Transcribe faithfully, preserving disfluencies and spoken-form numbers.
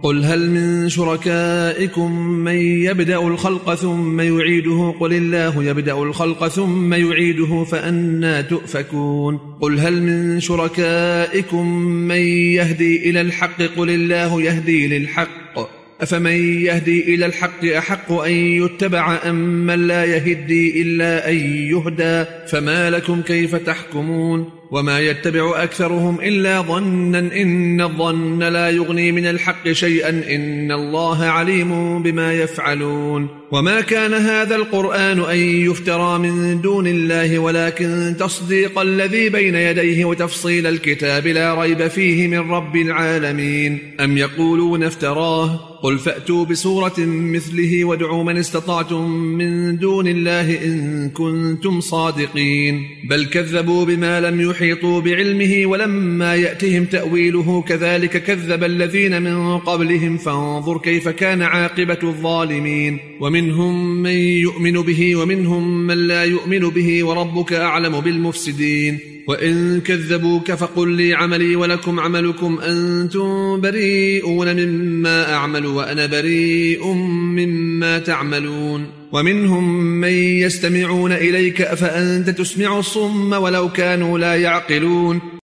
قل هل من شركائكم من يبدأ الخلق ثم يعيده قل الله يبدأ الخلق ثم يعيده فأنى تؤفكون قل هل من شركائكم من يهدي إلى الحق قل الله يهدي للحق أفمن يهدي إلى الحق أحق أن يتبع أم من لا يهدي إلا أن يهدى فما لكم كيف تحكمون وما يتبع أكثرهم إلا ظنا إن الظن لا يغني من الحق شيئا إن الله عليم بما يفعلون وما كان هذا القرآن أن يفترى من دون الله ولكن تصديق الذي بين يديه وتفصيل الكتاب لا ريب فيه من رب العالمين أم يقولون افتراه قل فأتوا بسورة مثله وادعوا من استطعتم من دون الله إن كنتم صادقين بل كذبوا بما لم يحيطوا بعلمه ولما يأتهم تأويله كذلك كذب الذين من قبلهم فانظر كيف كان عاقبة الظالمين ومنهم من يؤمن به ومنهم من لا يؤمن به وربك أعلم بالمفسدين وإن كذبوك فقل لي عملي ولكم عملكم أنتم بريئون مما أعمل وأنا بريء مما تعملون ومنهم من يستمعون إليك أفأنت تسمع الصم ولو كانوا لا يعقلون